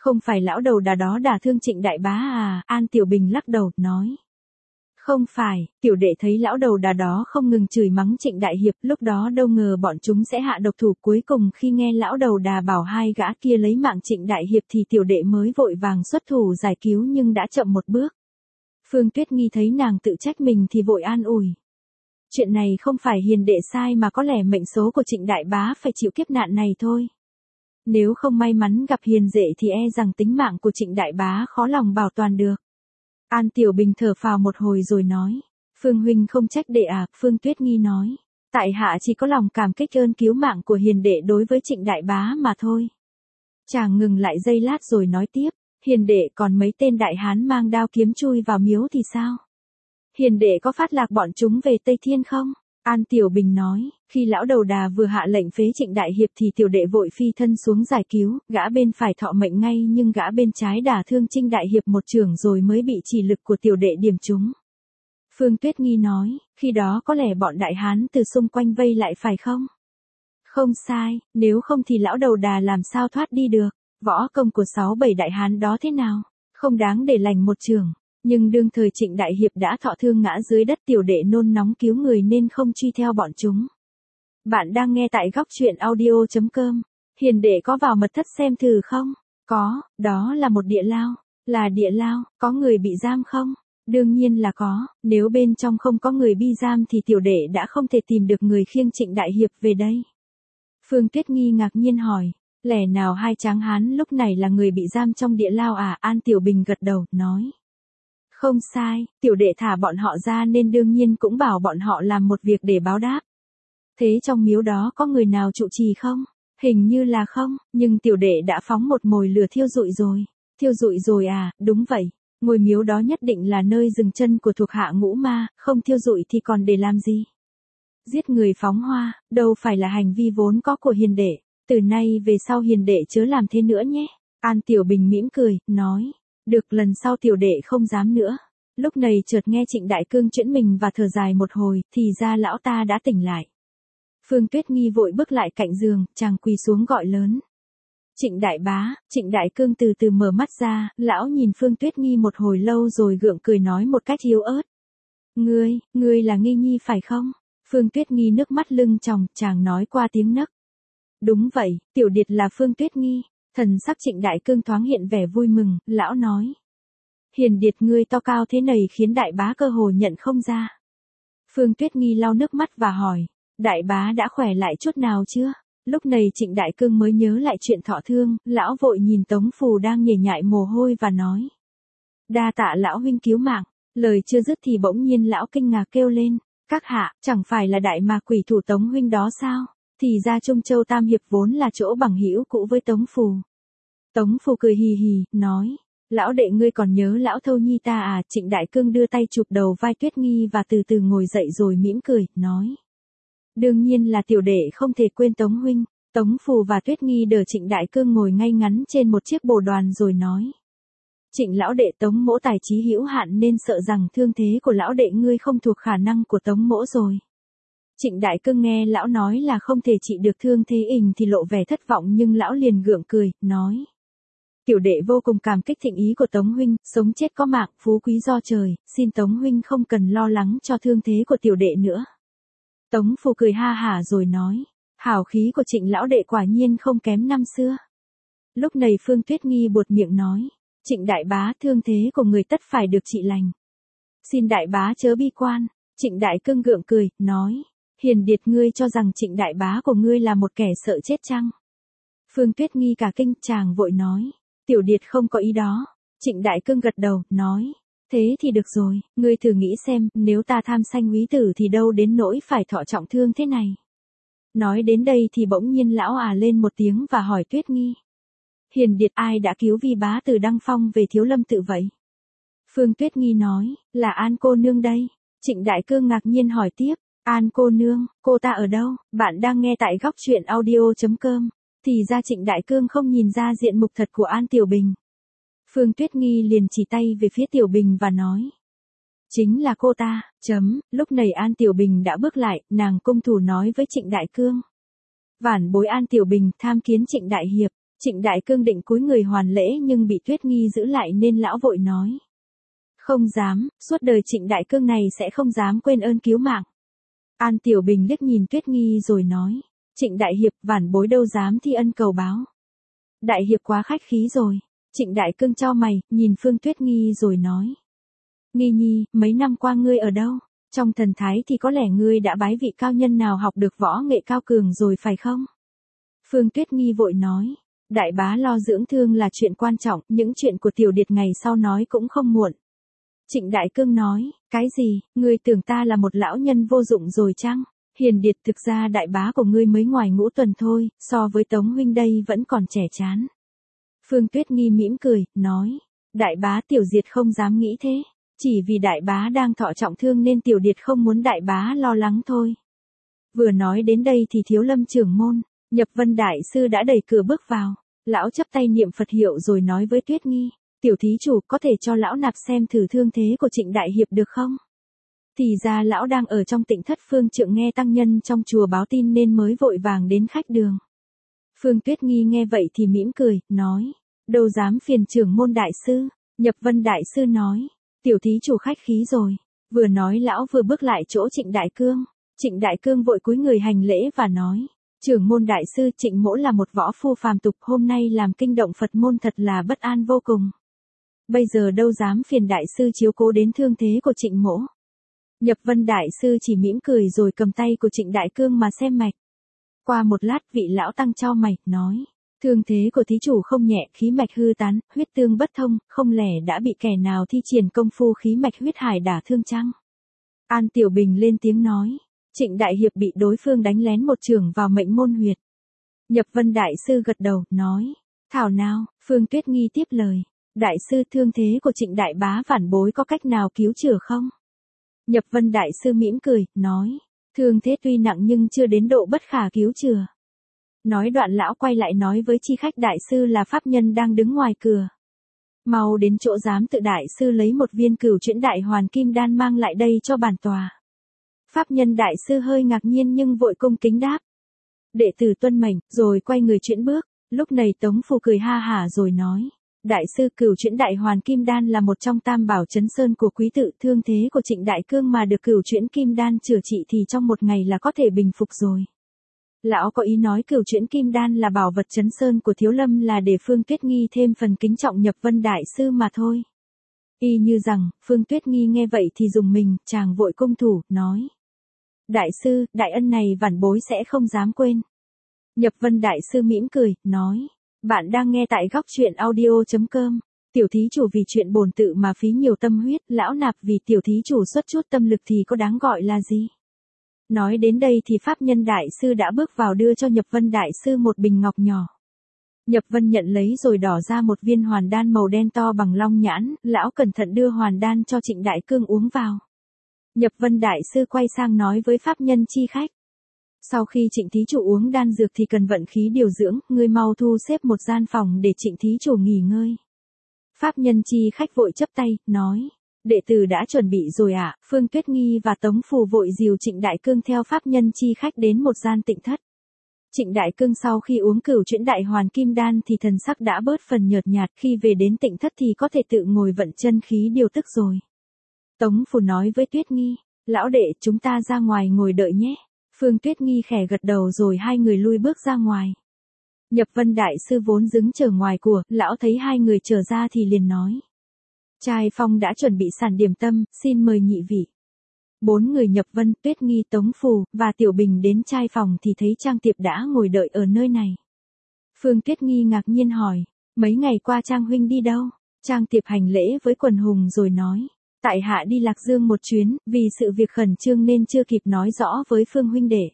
Speaker 1: Không phải lão đầu đà đó đả thương Trịnh đại bá à, An Tiểu Bình lắc đầu, nói. Không phải, tiểu đệ thấy lão đầu đà đó không ngừng chửi mắng Trịnh đại hiệp, lúc đó đâu ngờ bọn chúng sẽ hạ độc thủ, cuối cùng khi nghe lão đầu đà bảo hai gã kia lấy mạng Trịnh đại hiệp thì tiểu đệ mới vội vàng xuất thủ giải cứu nhưng đã chậm một bước. Phương Tuyết Nghi thấy nàng tự trách mình thì vội an ủi. Chuyện này không phải hiền đệ sai mà có lẽ mệnh số của Trịnh đại bá phải chịu kiếp nạn này thôi. Nếu không may mắn gặp hiền đệ thì e rằng tính mạng của Trịnh đại bá khó lòng bảo toàn được. An Tiểu Bình thở phào một hồi rồi nói. Phương huynh không trách đệ à, Phương Tuyết Nghi nói. Tại hạ chỉ có lòng cảm kích ơn cứu mạng của hiền đệ đối với Trịnh đại bá mà thôi. Chàng ngừng lại giây lát rồi nói tiếp. Hiền đệ còn mấy tên đại hán mang đao kiếm chui vào miếu thì sao? Hiền đệ có phát lạc bọn chúng về Tây Thiên không? An Tiểu Bình nói, khi lão đầu đà vừa hạ lệnh phế Trịnh đại hiệp thì tiểu đệ vội phi thân xuống giải cứu, gã bên phải thọ mệnh ngay nhưng gã bên trái đả thương Trịnh đại hiệp một chưởng rồi mới bị chỉ lực của tiểu đệ điểm trúng. Phương Tuyết Nghi nói, khi đó có lẽ bọn đại hán từ xung quanh vây lại phải không? Không sai, nếu không thì lão đầu đà làm sao thoát đi được, võ công của 6-7 đại hán đó thế nào, không đáng để lành một chưởng. Nhưng đương thời Trịnh đại hiệp đã thọ thương ngã dưới đất, tiểu đệ nôn nóng cứu người nên không truy theo bọn chúng. Bạn đang nghe tại góc truyện audio.com. Hiền đệ có vào mật thất xem thử không? Có, đó là một địa lao. Là địa lao, có người bị giam không? Đương nhiên là có, nếu bên trong không có người bị giam thì tiểu đệ đã không thể tìm được người khiêng Trịnh đại hiệp về đây. Phương Tuyết Nghi ngạc nhiên hỏi, lẽ nào hai tráng hán lúc này là người bị giam trong địa lao à? An Tiểu Bình gật đầu, nói. Không sai, tiểu đệ thả bọn họ ra nên đương nhiên cũng bảo bọn họ làm một việc để báo đáp. Thế trong miếu đó có người nào trụ trì không? Hình như là không, nhưng tiểu đệ đã phóng một mồi lửa thiêu rụi rồi. Thiêu rụi rồi à, đúng vậy. Ngôi miếu đó nhất định là nơi dừng chân của thuộc hạ Ngũ Ma, không thiêu rụi thì còn để làm gì? Giết người phóng hoa, đâu phải là hành vi vốn có của hiền đệ. Từ nay về sau hiền đệ chớ làm thế nữa nhé. An Tiểu Bình mỉm cười, nói. Được, lần sau tiểu đệ không dám nữa. Lúc này chợt nghe Trịnh đại cương chễn mình và thở dài một hồi, thì ra lão ta đã tỉnh lại. Phương Tuyết Nghi vội bước lại cạnh giường, chàng quỳ xuống gọi lớn. Trịnh đại bá, Trịnh đại cương từ từ mở mắt ra, lão nhìn Phương Tuyết Nghi một hồi lâu rồi gượng cười nói một cách yếu ớt. Ngươi là Nghi Nhi phải không? Phương Tuyết Nghi nước mắt lưng tròng, chàng nói qua tiếng nấc. Đúng vậy, tiểu điệt là Phương Tuyết Nghi. Thần sắc Trịnh đại cương thoáng hiện vẻ vui mừng, lão nói. Hiền điệt ngươi to cao thế này khiến đại bá cơ hồ nhận không ra. Phương Tuyết Nghi lau nước mắt và hỏi, đại bá đã khỏe lại chút nào chưa? Lúc này Trịnh đại cương mới nhớ lại chuyện thọ thương, lão vội nhìn Tống Phù đang nhễ nhại mồ hôi và nói. Đa tạ lão huynh cứu mạng, lời chưa dứt thì bỗng nhiên lão kinh ngạc kêu lên, các hạ, chẳng phải là đại ma quỷ thủ Tống huynh đó sao? Thì ra Trung Châu Tam Hiệp vốn là chỗ bằng hữu cũ với Tống Phù. Tống Phù cười hì hì, nói, lão đệ ngươi còn nhớ lão Thâu Nhi ta à? Trịnh đại cương đưa tay chụp đầu vai Tuyết Nghi và từ từ ngồi dậy rồi mỉm cười, nói. Đương nhiên là tiểu đệ không thể quên Tống huynh. Tống Phù và Tuyết Nghi đỡ Trịnh đại cương ngồi ngay ngắn trên một chiếc bồ đoàn rồi nói. Trịnh lão đệ, Tống mỗ tài trí hữu hạn nên sợ rằng thương thế của lão đệ ngươi không thuộc khả năng của Tống mỗ rồi. Trịnh đại cương nghe lão nói là không thể trị được thương thế thì lộ vẻ thất vọng nhưng lão liền gượng cười, nói. Tiểu đệ vô cùng cảm kích thịnh ý của Tống huynh, sống chết có mạng, phú quý do trời, xin Tống huynh không cần lo lắng cho thương thế của tiểu đệ nữa. Tống Phù cười ha hả rồi nói, hào khí của Trịnh lão đệ quả nhiên không kém năm xưa. Lúc này Phương Tuyết Nghi buột miệng nói, Trịnh đại bá, thương thế của người tất phải được trị lành. Xin đại bá chớ bi quan. Trịnh đại cương gượng cười, nói, hiền điệt ngươi cho rằng Trịnh đại bá của ngươi là một kẻ sợ chết chăng? Phương Tuyết Nghi cả kinh, chàng vội nói, tiểu điệt không có ý đó. Trịnh đại cương gật đầu, nói, thế thì được rồi, ngươi thử nghĩ xem, nếu ta tham sanh úy tử thì đâu đến nỗi phải thọ trọng thương thế này. Nói đến đây thì bỗng nhiên lão lên một tiếng và hỏi Tuyết Nghi. Hiền điệt, ai đã cứu vi bá từ Đăng Phong về Thiếu Lâm tự vậy? Phương Tuyết Nghi nói, là An cô nương đây. Trịnh đại cương ngạc nhiên hỏi tiếp, An cô nương, cô ta ở đâu? Bạn đang nghe tại góc truyện audio.com. Thì ra Trịnh đại cương không nhìn ra diện mục thật của An Tiểu Bình. Phương Tuyết Nghi liền chỉ tay về phía Tiểu Bình và nói. Chính là cô ta, lúc này An Tiểu Bình đã bước lại, nàng cung thủ nói với Trịnh đại cương. Vản bối An Tiểu Bình tham kiến Trịnh đại hiệp. Trịnh Đại Cương định cúi người hoàn lễ nhưng bị Tuyết Nghi giữ lại nên lão vội nói. Không dám, suốt đời Trịnh Đại Cương này sẽ không dám quên ơn cứu mạng. An Tiểu Bình liếc nhìn Tuyết Nghi rồi nói. Trịnh Đại Hiệp, vãn bối đâu dám thi ân cầu báo. Đại Hiệp quá khách khí rồi. Trịnh Đại Cương chau mày, nhìn Phương Tuyết Nghi rồi nói. Nghi nhi, mấy năm qua ngươi ở đâu? Trong thần thái thì có lẽ ngươi đã bái vị cao nhân nào học được võ nghệ cao cường rồi phải không? Phương Tuyết Nghi vội nói. Đại bá lo dưỡng thương là chuyện quan trọng, những chuyện của Tiểu Điệt ngày sau nói cũng không muộn. Trịnh Đại Cương nói, cái gì, ngươi tưởng ta là một lão nhân vô dụng rồi chăng? Hiền Điệt, thực ra đại bá của ngươi mới ngoài ngũ tuần thôi, so với Tống huynh đây vẫn còn trẻ chán. Phương Tuyết Nghi mỉm cười, nói, đại bá Tiểu Diệt không dám nghĩ thế, chỉ vì đại bá đang thọ trọng thương nên Tiểu Điệt không muốn đại bá lo lắng thôi. Vừa nói đến đây thì Thiếu Lâm trưởng môn, Nhập Vân đại sư đã đẩy cửa bước vào, lão chắp tay niệm Phật hiệu rồi nói với Tuyết Nghi, Tiểu thí chủ có thể cho lão nạp xem thử thương thế của Trịnh Đại Hiệp được không? Thì ra lão đang ở trong Tịnh Thất Phương Trượng nghe tăng nhân trong chùa báo tin nên mới vội vàng đến khách đường. Phương Tuyết Nghi nghe vậy thì mỉm cười, nói, đâu dám phiền trưởng môn đại sư. Nhập Vân đại sư nói, Tiểu thí chủ khách khí rồi. Vừa nói lão vừa bước lại chỗ Trịnh Đại Cương. Trịnh Đại Cương vội cúi người hành lễ và nói, trưởng môn đại sư, Trịnh mỗ là một võ phu phàm tục, hôm nay làm kinh động Phật môn thật là bất an vô cùng. Bây giờ đâu dám phiền đại sư chiếu cố đến thương thế của Trịnh mỗ. Nhập Vân đại sư chỉ mỉm cười rồi cầm tay của Trịnh Đại Cương mà xem mạch. Qua một lát vị lão tăng chau mày, nói, thương thế của thí chủ không nhẹ, khí mạch hư tán, huyết tương bất thông, không lẽ đã bị kẻ nào thi triển công phu khí mạch huyết hải đả thương chăng? An Tiểu Bình lên tiếng nói, Trịnh Đại Hiệp bị đối phương đánh lén một chưởng vào mệnh môn huyệt. Nhập Vân đại sư gật đầu, nói, thảo nào. Phương Tuyết Nghi tiếp lời, đại sư, thương thế của Trịnh đại bá vãn bối có cách nào cứu chữa không? Nhập Vân đại sư mỉm cười, nói, thương thế tuy nặng nhưng chưa đến độ bất khả cứu chữa. Nói đoạn lão quay lại nói với chi khách đại sư là pháp nhân đang đứng ngoài cửa. Mau đến chỗ giám tự đại sư lấy một viên Cửu Chuyển Đại Hoàn Kim Đan mang lại đây cho bản tòa. Pháp nhân đại sư hơi ngạc nhiên nhưng vội cung kính đáp. Đệ tử tuân mệnh, rồi quay người chuyển bước. Lúc này Tống Phù cười ha hả rồi nói, đại sư, Cửu Chuyển Đại Hoàn Kim Đan là một trong tam bảo chấn sơn của quý tự, thương thế của Trịnh Đại Cương mà được Cửu Chuyển Kim Đan chữa trị thì trong một ngày là có thể bình phục rồi. Lão có ý nói Cửu Chuyển Kim Đan là bảo vật chấn sơn của Thiếu Lâm là để Phương Tuyết Nghi thêm phần kính trọng Nhập Vân đại sư mà thôi. Y như rằng, Phương Tuyết Nghi nghe vậy thì dùng mình, chàng vội cung thủ, nói, đại sư, đại ân này vãn bối sẽ không dám quên. Nhập Vân đại sư mỉm cười, nói, bạn đang nghe tại góc truyện audio.com. Tiểu thí chủ vì chuyện bổn tự mà phí nhiều tâm huyết, lão nạp vì tiểu thí chủ xuất chút tâm lực thì có đáng gọi là gì? Nói đến đây thì pháp nhân đại sư đã bước vào đưa cho Nhập Vân đại sư một bình ngọc nhỏ. Nhập Vân nhận lấy rồi đỏ ra một viên hoàn đan màu đen to bằng long nhãn, lão cẩn thận đưa hoàn đan cho Trịnh Đại Cương uống vào. Nhập Vân đại sư quay sang nói với pháp nhân chi khách. Sau khi Trịnh thí chủ uống đan dược thì cần vận khí điều dưỡng, ngươi mau thu xếp một gian phòng để Trịnh thí chủ nghỉ ngơi. Pháp nhân chi khách vội chấp tay, nói, đệ tử đã chuẩn bị rồi ạ. Phương Tuyết Nghi và Tống Phù vội dìu Trịnh Đại Cương theo pháp nhân chi khách đến một gian tịnh thất. Trịnh Đại Cương sau khi uống Cửu Chuyển Đại Hoàn Kim Đan thì thần sắc đã bớt phần nhợt nhạt, khi về đến tịnh thất thì có thể tự ngồi vận chân khí điều tức rồi. Tống Phù nói với Tuyết Nghi, lão đệ, chúng ta ra ngoài ngồi đợi nhé. Phương Tuyết Nghi khẽ gật đầu rồi hai người lui bước ra ngoài. Nhập Vân đại sư vốn đứng chờ ngoài của, lão thấy hai người trở ra thì liền nói. Trai Phong đã chuẩn bị sàn điểm tâm, xin mời nhị vị. Bốn người Nhập Vân, Tuyết Nghi, Tống Phù, và Tiểu Bình đến trai phòng thì thấy Trang Tiệp đã ngồi đợi ở nơi này. Phương Tuyết Nghi ngạc nhiên hỏi, mấy ngày qua Trang huynh đi đâu? Trang Tiệp hành lễ với quần hùng rồi nói, tại hạ đi Lạc Dương một chuyến, vì sự việc khẩn trương nên chưa kịp nói rõ với Phương huynh đệ.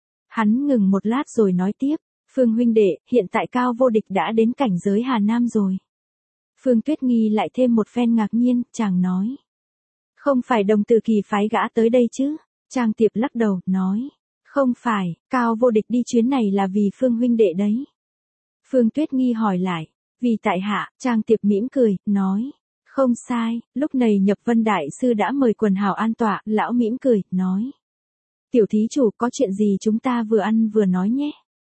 Speaker 1: Hắn ngừng một lát rồi nói tiếp, Phương huynh đệ, hiện tại Cao Vô Địch đã đến cảnh giới Hà Nam rồi. Phương Tuyết Nghi lại thêm một phen ngạc nhiên, chàng nói. Không phải Đồng Tử Kỳ phái gã tới đây chứ? Trang Tiệp lắc đầu, nói. Không phải, Cao Vô Địch đi chuyến này là vì Phương huynh đệ đấy. Phương Tuyết Nghi hỏi lại, vì tại hạ. Trang Tiệp mỉm cười, nói. Không sai, lúc này Nhập Vân đại sư đã mời quần hào an tọa, lão mỉm cười, nói. Tiểu thí chủ, có chuyện gì chúng ta vừa ăn vừa nói nhé.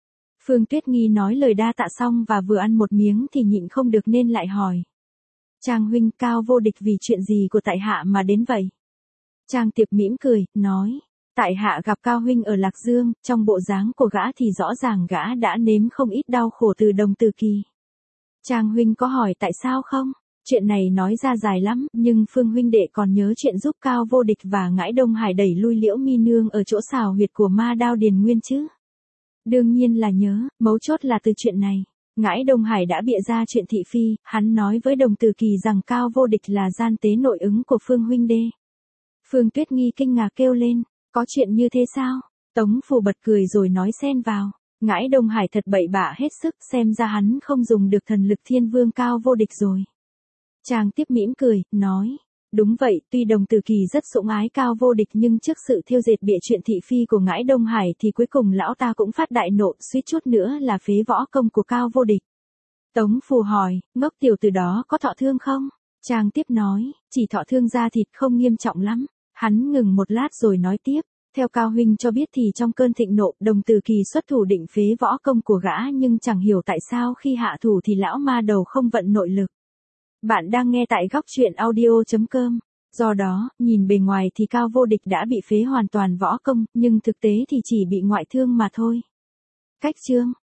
Speaker 1: Phương Tuyết Nghi nói lời đa tạ xong và vừa ăn một miếng thì nhịn không được nên lại hỏi. Trang huynh, Cao Vô Địch vì chuyện gì của tại hạ mà đến vậy? Trang Tiệp mỉm cười, nói. Tại hạ gặp Cao huynh ở Lạc Dương, trong bộ dáng của gã thì rõ ràng gã đã nếm không ít đau khổ từ Đồng Từ Kỳ. Trang huynh có hỏi tại sao không? Chuyện này nói ra dài lắm, nhưng Phương huynh đệ còn nhớ chuyện giúp Cao Vô Địch và Ngãi Đông Hải đẩy lui Liễu Mi Nương ở chỗ xào huyệt của Ma Đao Điền Nguyên chứ? Đương nhiên là nhớ, mấu chốt là từ chuyện này. Ngãi Đông Hải đã bịa ra chuyện thị phi, hắn nói với Đồng Từ Kỳ rằng Cao Vô Địch là gian tế nội ứng của Phương huynh đê. Phương Tuyết Nghi kinh ngạc kêu lên, có chuyện như thế sao? Tống Phù bật cười rồi nói xen vào, Ngãi Đông Hải thật bậy bạ hết sức, xem ra hắn không dùng được thần lực Thiên Vương Cao Vô Địch rồi. Trang Tiếp mỉm cười, nói, đúng vậy, tuy Đồng Từ Kỳ rất sủng ái Cao Vô Địch nhưng trước sự thiêu dệt bịa chuyện thị phi của Ngãi Đông Hải thì cuối cùng lão ta cũng phát đại nộ, suýt chút nữa là phế võ công của Cao Vô Địch. Tống Phù hỏi, ngốc tiểu tử đó có thọ thương không? Trang Tiếp nói, chỉ thọ thương da thịt không nghiêm trọng lắm. Hắn ngừng một lát rồi nói tiếp, theo Cao huynh cho biết thì trong cơn thịnh nộ, Đồng Từ Kỳ xuất thủ định phế võ công của gã nhưng chẳng hiểu tại sao khi hạ thủ thì lão ma đầu không vận nội lực. Bạn đang nghe tại góc truyện audio.com. Do đó, nhìn bề ngoài thì Cao Vô Địch đã bị phế hoàn toàn võ công, nhưng thực tế thì chỉ bị ngoại thương mà thôi. Cách chương